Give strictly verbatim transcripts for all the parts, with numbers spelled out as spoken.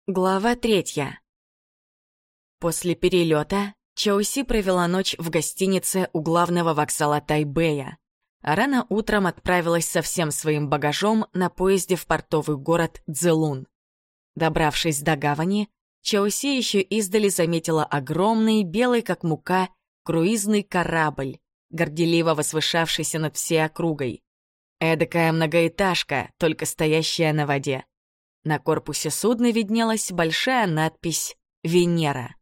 Глава третья. После перелета Чаоси провела ночь в гостинице у главного вокзала Тайбэя, а рано утром отправилась со всем своим багажом на поезде в портовый город Цзэлун. Добравшись до гавани, Чаоси еще издали заметила огромный, белый как мука, круизный корабль, горделиво возвышавшийся над всей округой. Эдакая многоэтажка, только стоящая на воде. На корпусе судна виднелась большая надпись «Венера».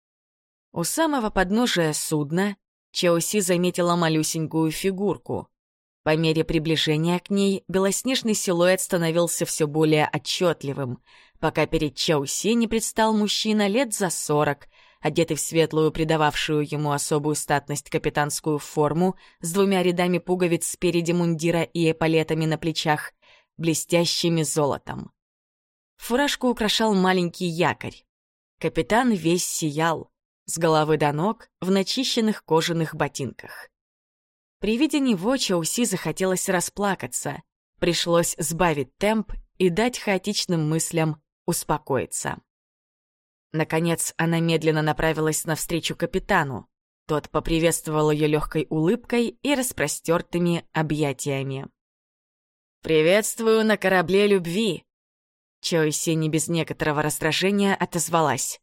У самого подножия судна Чаоси заметила малюсенькую фигурку. По мере приближения к ней белоснежный силуэт становился все более отчетливым, пока перед Чаоси не предстал мужчина лет за сорок, одетый в светлую, придававшую ему особую статность капитанскую форму с двумя рядами пуговиц спереди мундира и эполетами на плечах, блестящими золотом. Фуражку украшал маленький якорь. Капитан весь сиял, с головы до ног, в начищенных кожаных ботинках. При виде него Чаоси захотелось расплакаться. Пришлось сбавить темп и дать хаотичным мыслям успокоиться. Наконец, она медленно направилась навстречу капитану. Тот поприветствовал ее легкой улыбкой и распростертыми объятиями. «Приветствую на корабле любви!» Чаоси не без некоторого раздражения отозвалась.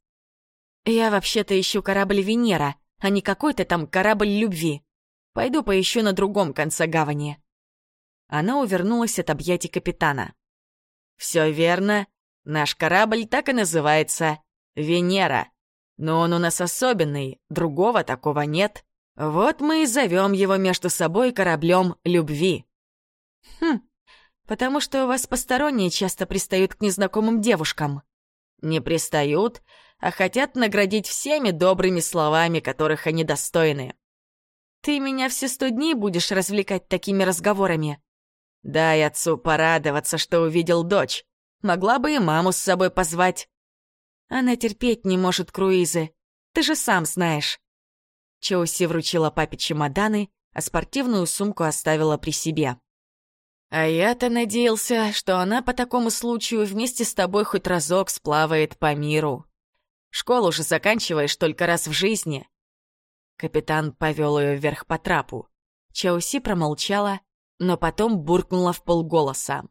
«Я вообще-то ищу корабль Венера, а не какой-то там корабль любви. Пойду поищу на другом конце гавани». Она увернулась от объятий капитана. «Все верно. Наш корабль так и называется — Венера. Но он у нас особенный, другого такого нет. Вот мы и зовем его между собой кораблем любви». «Хм, потому что у вас посторонние часто пристают к незнакомым девушкам». «Не пристают, а хотят наградить всеми добрыми словами, которых они достойны». «Ты меня все сто дней будешь развлекать такими разговорами?» «Дай отцу порадоваться, что увидел дочь. Могла бы и маму с собой позвать». «Она терпеть не может круизы. Ты же сам знаешь». Чаоси вручила папе чемоданы, а спортивную сумку оставила при себе. «А я-то надеялся, что она по такому случаю вместе с тобой хоть разок сплавает по миру. Школу же заканчиваешь только раз в жизни». Капитан повел ее вверх по трапу. Чаоси промолчала, но потом буркнула вполголоса.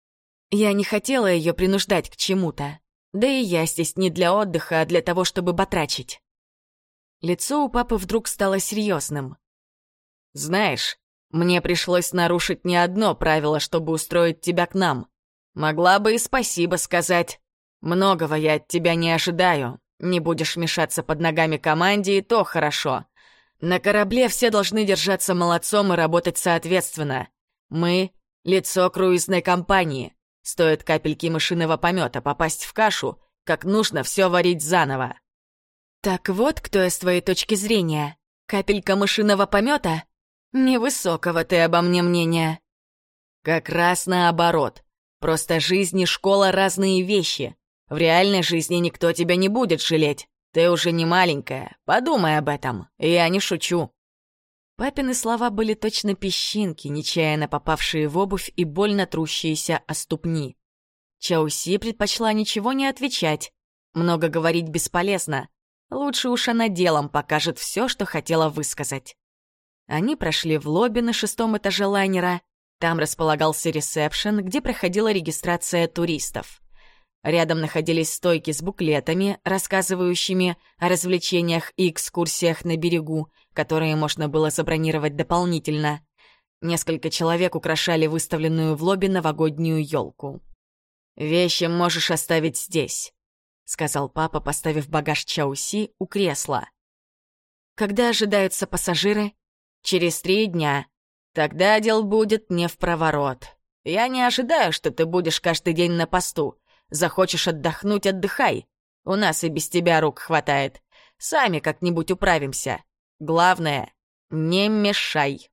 «Я не хотела ее принуждать к чему-то. Да и я здесь не для отдыха, а для того, чтобы батрачить». Лицо у папы вдруг стало серьезным. «Знаешь, мне пришлось нарушить не одно правило, чтобы устроить тебя к нам. Могла бы и спасибо сказать. Многого я от тебя не ожидаю. Не будешь мешаться под ногами команде, и то хорошо. На корабле все должны держаться молодцом и работать соответственно. Мы — лицо круизной компании. Стоит капельки мышиного помета попасть в кашу, как нужно все варить заново». «Так вот, кто я с твоей точки зрения. Капелька мышиного помета? Невысокого ты обо мне мнения». «Как раз наоборот. Просто жизнь и школа — разные вещи. В реальной жизни никто тебя не будет жалеть. Ты уже не маленькая. Подумай об этом. Я не шучу». Папины слова были точно песчинки, нечаянно попавшие в обувь и больно трущиеся о ступни. Чаоси предпочла ничего не отвечать. Много говорить бесполезно. Лучше уж она делом покажет все, что хотела высказать. Они прошли в лобби на шестом этаже лайнера. Там располагался ресепшн, где проходила регистрация туристов. Рядом находились стойки с буклетами, рассказывающими о развлечениях и экскурсиях на берегу, которые можно было забронировать дополнительно. Несколько человек украшали выставленную в лобби новогоднюю елку. «Вещи можешь оставить здесь», — сказал папа, поставив багаж Чаоси у кресла. «Когда ожидаются пассажиры?» «Через три дня. Тогда дел будет не впроворот. Я не ожидаю, что ты будешь каждый день на посту. Захочешь отдохнуть — отдыхай. У нас и без тебя рук хватает. Сами как-нибудь управимся. Главное — не мешай».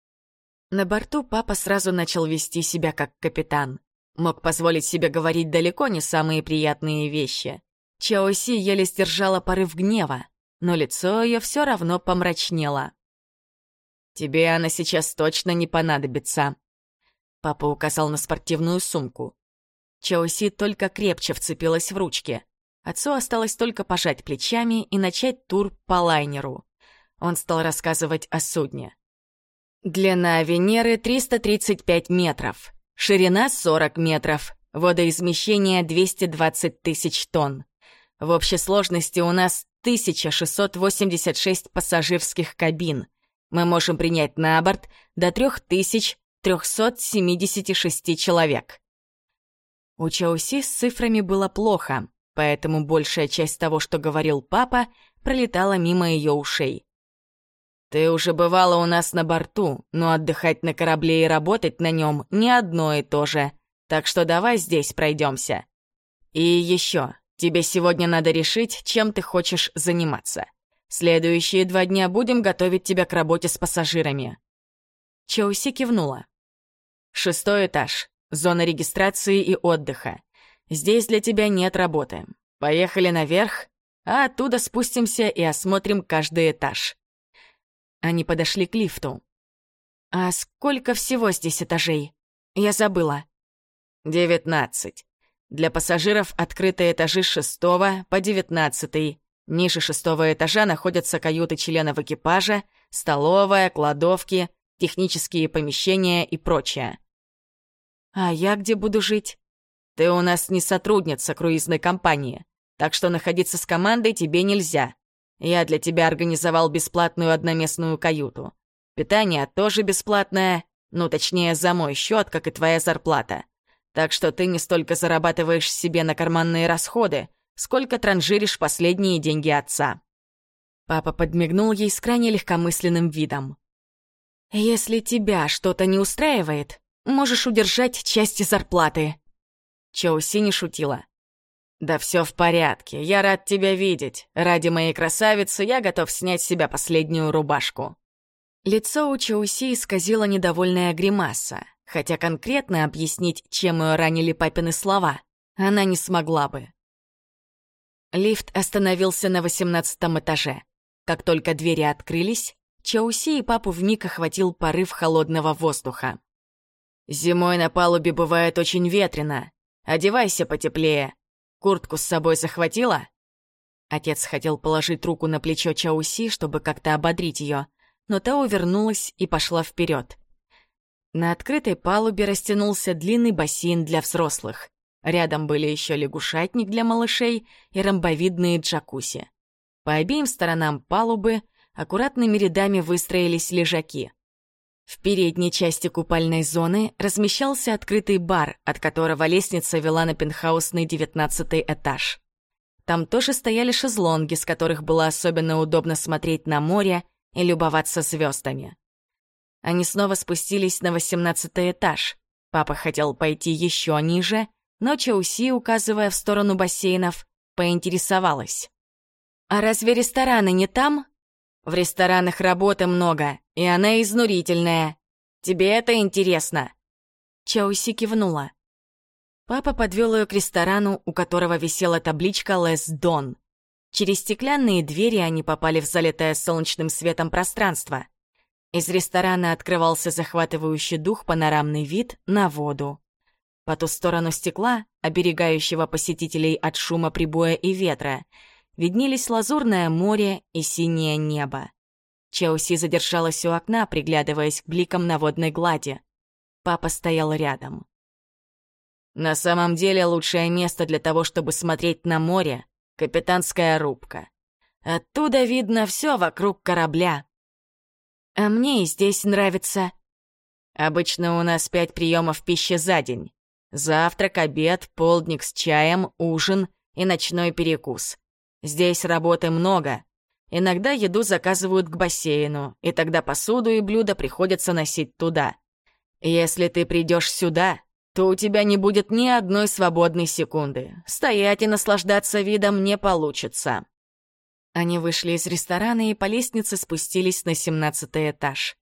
На борту папа сразу начал вести себя как капитан. Мог позволить себе говорить далеко не самые приятные вещи. Чаоси еле сдержала порыв гнева, но лицо ее все равно помрачнело. «Тебе она сейчас точно не понадобится», — папа указал на спортивную сумку. Чаоси только крепче вцепилась в ручки. Отцу осталось только пожать плечами и начать тур по лайнеру. Он стал рассказывать о судне. Длина Венеры триста тридцать пять метров, ширина сорок метров, водоизмещение двести двадцать тысяч тонн. В общей сложности у нас тысяча шестьсот восемьдесят шесть пассажирских кабин. Мы можем принять на борт до три тысячи триста семьдесят шесть человек. У Чауси с цифрами было плохо, поэтому большая часть того, что говорил папа, пролетала мимо ее ушей. «Ты уже бывала у нас на борту, но отдыхать на корабле и работать на нем не одно и то же, так что давай здесь пройдемся. И еще, тебе сегодня надо решить, чем ты хочешь заниматься. Следующие два дня будем готовить тебя к работе с пассажирами». Чауси кивнула. «Шестой этаж. Зона регистрации и отдыха. Здесь для тебя нет работы. Поехали наверх, а оттуда спустимся и осмотрим каждый этаж». Они подошли к лифту. «А сколько всего здесь этажей? Я забыла». «Девятнадцать. Для пассажиров открыты этажи с шестого по девятнадцатый. Ниже шестого этажа находятся каюты членов экипажа, столовая, кладовки, технические помещения и прочее». «А я где буду жить?» «Ты у нас не сотрудница круизной компании, так что находиться с командой тебе нельзя. Я для тебя организовал бесплатную одноместную каюту. Питание тоже бесплатное, ну, точнее, за мой счет, как и твоя зарплата. Так что ты не столько зарабатываешь себе на карманные расходы, сколько транжиришь последние деньги отца». Папа подмигнул ей с крайне легкомысленным видом. «Если тебя что-то не устраивает, можешь удержать часть зарплаты». Чауси не шутила. «Да все в порядке, я рад тебя видеть. Ради моей красавицы я готов снять с себя последнюю рубашку». Лицо у Чауси исказило недовольная гримаса, хотя конкретно объяснить, чем ее ранили папины слова, она не смогла бы. Лифт остановился на восемнадцатом этаже. Как только двери открылись, Чауси и папу вмиг охватил порыв холодного воздуха. «Зимой на палубе бывает очень ветрено. Одевайся потеплее. Куртку с собой захватила?» Отец хотел положить руку на плечо Чауси, чтобы как-то ободрить ее, но та увернулась и пошла вперед. На открытой палубе растянулся длинный бассейн для взрослых. Рядом были еще лягушатник для малышей и ромбовидные джакузи. По обеим сторонам палубы аккуратными рядами выстроились лежаки. В передней части купальной зоны размещался открытый бар, от которого лестница вела на пентхаусный девятнадцатый этаж. Там тоже стояли шезлонги, с которых было особенно удобно смотреть на море и любоваться звездами. Они снова спустились на восемнадцатый этаж. Папа хотел пойти еще ниже, но Чауси, указывая в сторону бассейнов, поинтересовалась. «А разве рестораны не там?» «В ресторанах работы много, и она изнурительная. Тебе это интересно?» Чауси кивнула. Папа подвел ее к ресторану, у которого висела табличка «Лес Дон». Через стеклянные двери они попали в залитое солнечным светом пространство. Из ресторана открывался захватывающий дух панорамный вид на воду. По ту сторону стекла, оберегающего посетителей от шума прибоя и ветра, виднелись лазурное море и синее небо. Чауси задержалась у окна, приглядываясь к бликам на водной глади. Папа стоял рядом. «На самом деле лучшее место для того, чтобы смотреть на море — капитанская рубка. Оттуда видно все вокруг корабля». «А мне и здесь нравится». «Обычно у нас пять приемов пищи за день. Завтрак, обед, полдник с чаем, ужин и ночной перекус. Здесь работы много. Иногда еду заказывают к бассейну, и тогда посуду и блюда приходится носить туда. Если ты придешь сюда, то у тебя не будет ни одной свободной секунды. Стоять и наслаждаться видом не получится». Они вышли из ресторана и по лестнице спустились на семнадцатый этаж.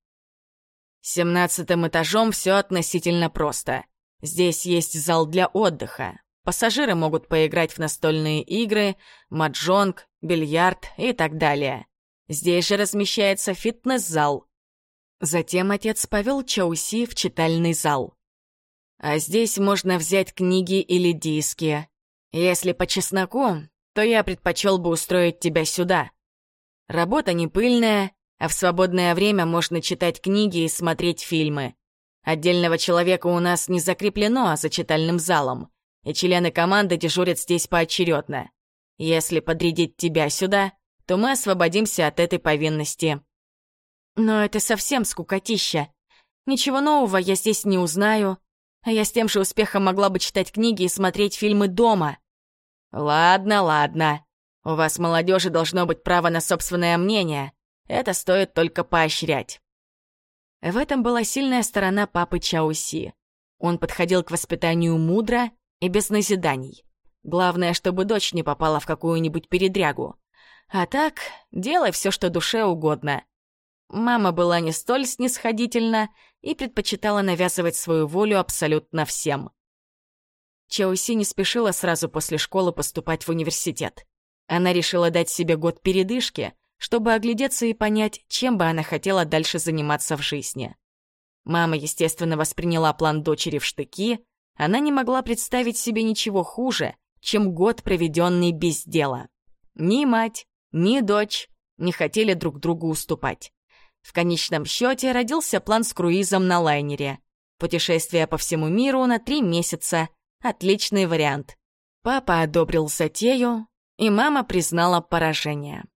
Семнадцатым этажом все относительно просто. Здесь есть зал для отдыха. Пассажиры могут поиграть в настольные игры, маджонг, бильярд и так далее. Здесь же размещается фитнес-зал. Затем отец повел Чауси в читальный зал. А здесь можно взять книги или диски. Если по чесноку, то я предпочел бы устроить тебя сюда. Работа не пыльная, а в свободное время можно читать книги и смотреть фильмы. Отдельного человека у нас не закреплено за читальным залом, и члены команды дежурят здесь поочередно. Если подрядить тебя сюда, то мы освободимся от этой повинности. Но это совсем скукотища. Ничего нового я здесь не узнаю, а я с тем же успехом могла бы читать книги и смотреть фильмы дома. Ладно, ладно. У вас, молодежи, должно быть право на собственное мнение. Это стоит только поощрять. В этом была сильная сторона папы Чаоси. Он подходил к воспитанию мудро и без назиданий. Главное, чтобы дочь не попала в какую-нибудь передрягу. А так, делай все, что душе угодно. Мама была не столь снисходительна и предпочитала навязывать свою волю абсолютно всем. Чаоси не спешила сразу после школы поступать в университет. Она решила дать себе год передышки, чтобы оглядеться и понять, чем бы она хотела дальше заниматься в жизни. Мама, естественно, восприняла план дочери в штыки. Она не могла представить себе ничего хуже, чем год, проведенный без дела. Ни мать, ни дочь не хотели друг другу уступать. В конечном счете родился план с круизом на лайнере. Путешествие по всему миру на три месяца. Отличный вариант. Папа одобрил затею, и мама признала поражение.